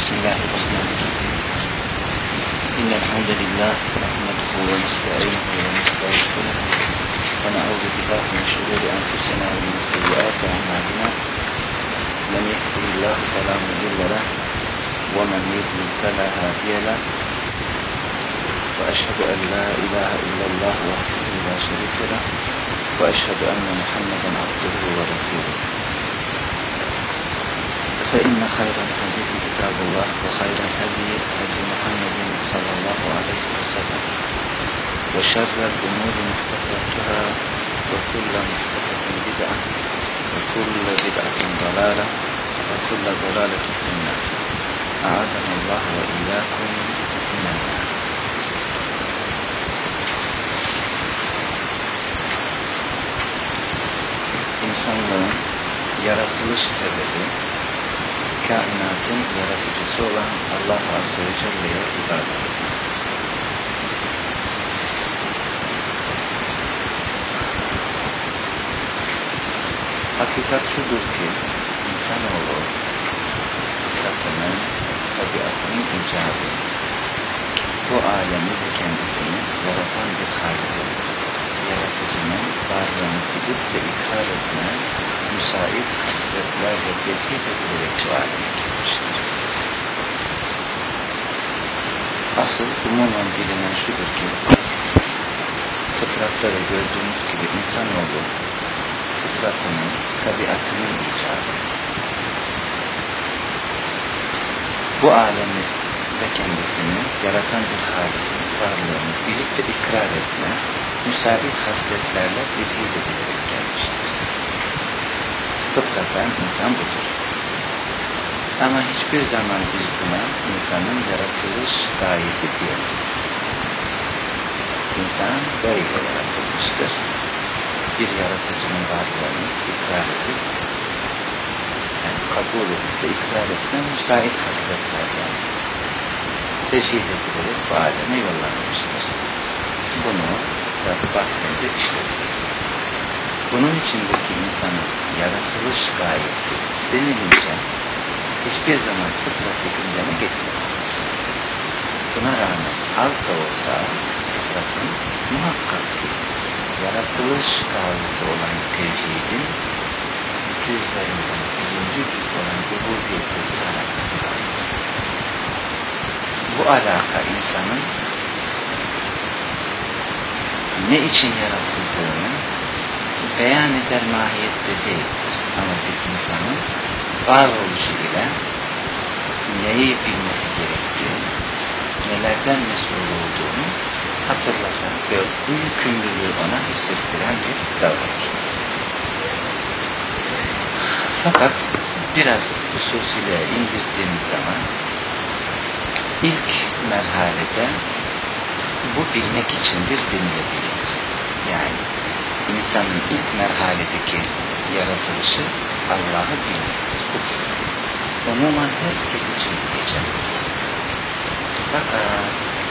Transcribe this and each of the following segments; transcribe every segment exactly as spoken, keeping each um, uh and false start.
بسم الله الرحمن الرحيم إن الحمد لله نحمده ونستعينه ونستغفره ونعوذ بالله من شرور أنفسنا ومن سيئات أعمالنا من يهده الله فلا مضل له ومن يضلل فلا هادي له وأشهد أن لا إله إلا الله وحده لا شريك له وأشهد أن محمدا عبده ورسوله فإن خير الحديث كتاب الله وخير الهدي هدي محمد صلى الله عليه وسلم وشر الأمور محدثاتها وكل محدثة بدعة وكل بدعة ضلالة وكل ضلالة في النار أعاذنا الله وإياكم من النار. İnsanlığın yaratılış sebebi kainatın yaratıcısı olan Allah Azze ve Celle'ye ibadet etmek. Hakikat şudur ki insanoğlu fıtratının, tabiatının icabı bu alemi ve kendisini yaratan bir Hâlik, yaratıcının varlığını bilip ve ikrar etme müsait hasletlerle tezkiz edilerek bu aleme gelmiştir. Asıl umumen bilinen şudur ki fıtratta da gördüğümüz gibi insanoğlu fıtratının, tabiatının icabı. Bu alemi ve kendisini yaratan bir Hâlik'in varlığını bilip ve ikrar etme müsait hasletlerle tezkiz edilerek gelmiştir. Fıtraten insan budur. Ama hiçbir zaman biz buna insanın yaratılış gayesi diyemeyiz. İnsan böyle yaratılmıştır. Bir yaratıcının varlığını ikrar edip, yani kabul edip ve ikrar etme müsait hasletlerden teşhis edilerek bu aleme yollanmıştır. Bunu da bahsinde işledik. Bunun içindeki insanın yaratılış gayesi denilince hiçbir zaman fıtratı gündeme getirmiyor. Buna rağmen az da olsa fıtratın muhakkak ki yaratılış gayesi olan tevhidin cüzlerinden birinci cüz olan ubudiyetle bir alakası vardır. Bu alaka insanın ne için yaratıldığını beyan eder mahiyette değildir. Ama bir insanın varoluşu ile neyi bilmesi gerektiğini, nelerden mesul olduğunu hatırlatan ve bu yükümlülüğü ona hissettiren bir davranıştır. Fakat biraz hususuyla indirdiğimiz zaman ilk merhalede bu bilmek içindir denilebilir. Yani İnsanın ilk merhaledeki yaratılışı Allah'ı bilmektir. Umuman herkes için bu geçerlidir. Fakat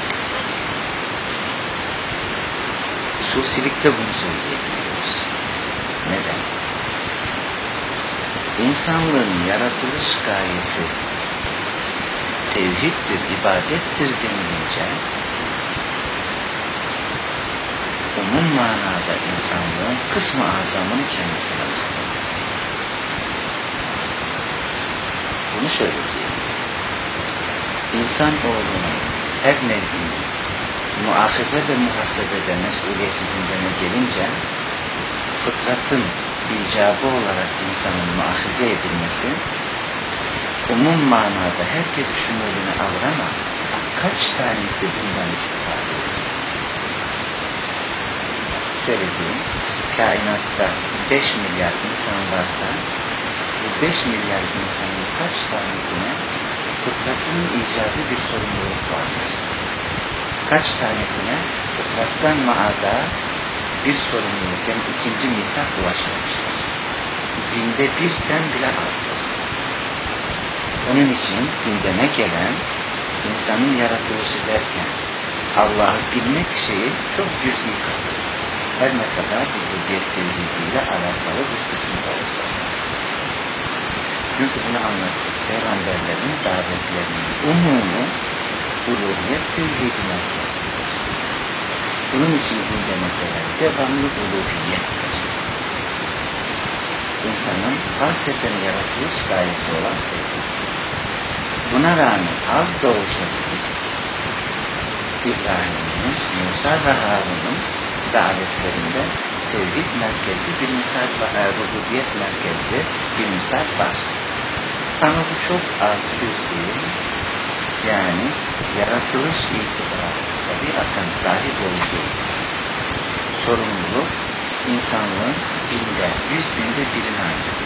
hususilikte bunu söyleyebiliyoruz. Neden? İnsanlığın yaratılış gayesi tevhiddir, ibadettir denilince umum manada insanlığın kısmı azamını kendisine uzatır. Bunu şöyle diyeyim. İnsan oğlunun her nevinin muahize ve muhasebede mesuliyeti gündeme gelince fıtratın icabı olarak insanın muahize edilmesi umum manada herkes şumulünü alır ama kaç tanesi bundan istifade ediyor? Şöyle diyeyim, kainatta beş milyar insan varsa bu beş milyar insanın kaç tanesine fıtratın icabı bir sorumluluk vardır? Kaç tanesine fıtrattan maada bir sorumluluk, yani ikinci misak ulaşmamıştır? Binde birden bile azdır. Onun için gündeme gelen insanın yaratılışı derken Allah'ı bilmek şeyi çok cüz'i kalır. Her ne kadar rububiyet tevhidiyle alakalı bir kısmı da olsa. Çünkü bunu anlattık. Peygamberlerin davetlerinin umumu uluhiyet tevhid merkezidir. Bunun için gündeme gelen devamlı uluhiyettir. İnsanın hasreten yaratılış gayesi olan tevhid. Buna rağmen az da olsa İbrahim'in, Musa ve Harun'un davetlerinde tevhid merkezli bir misal var, rububiyet merkezli bir misal var. Ama bu çok az bir değil. Yani yaratılış itibarı, tabiatın sahip olduğu sorumluluk insanlığın binde, yüz binde birini ancak.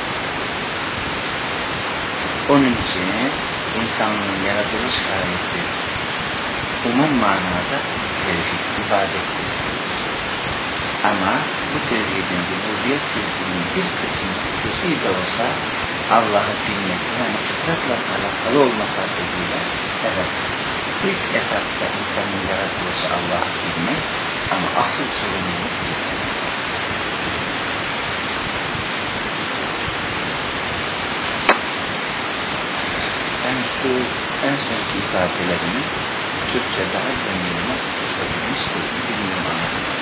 Onun için insanlığın yaratılış gayesi umum manada tevhid, ibadettir. Ama bu tevhidin, rububiyet tevhidinin bir kısmı, cüz'i de olsa Allah'ı bilmek, yani fıtratla alakalı olması hasebiyle, evet, ilk etapta insanın yaratılışı Allah'ı bilmek, ama asıl sorumluluk bilmek. Ben şu en sonki ifadelerimi Türkçe daha zenginine söylemiş değilim, bilmiyorum anladım.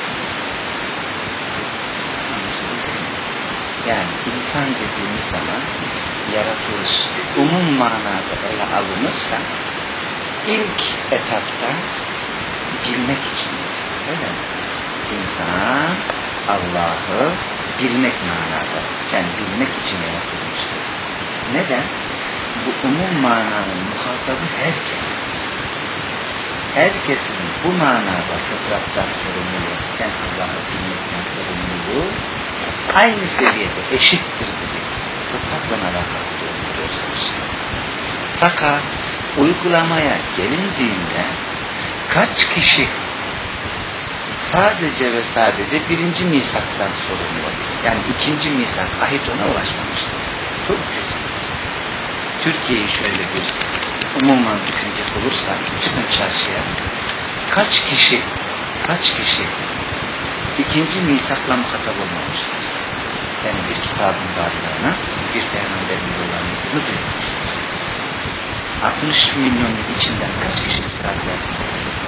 Yani insan dediğimiz zaman yaratılış umum manada ele alınırsa ilk etapta bilmek içindir. Öyle mi? İnsan Allah'ı bilmek manada, yani bilmek için yaratılmıştır. Neden? Bu umum mananın muhatabı herkestir. Herkesin bu manada fıtrattan sorumluluğu, yani Allah'ı bilmekten sorumluluğu aynı seviyede eşittir dedi. Fıtratla alakalı durduruyorsunuz. Fakat uygulamaya gelindiğinde kaç kişi sadece ve sadece birinci misaktan sorumlu, yani ikinci misak ahit ona ulaşmamıştır. Çok güzel. Türkiye'yi şöyle bir umuman düşünecek olursak, çıkın çarşıya, kaç kişi, kaç kişi ikinci misakla muhatap olmamıştır. Yani bir kitabın varlığına, bir peygamberin yollarını duymamıştır. altmış milyonun içinden kaç kişi kitap yazsın?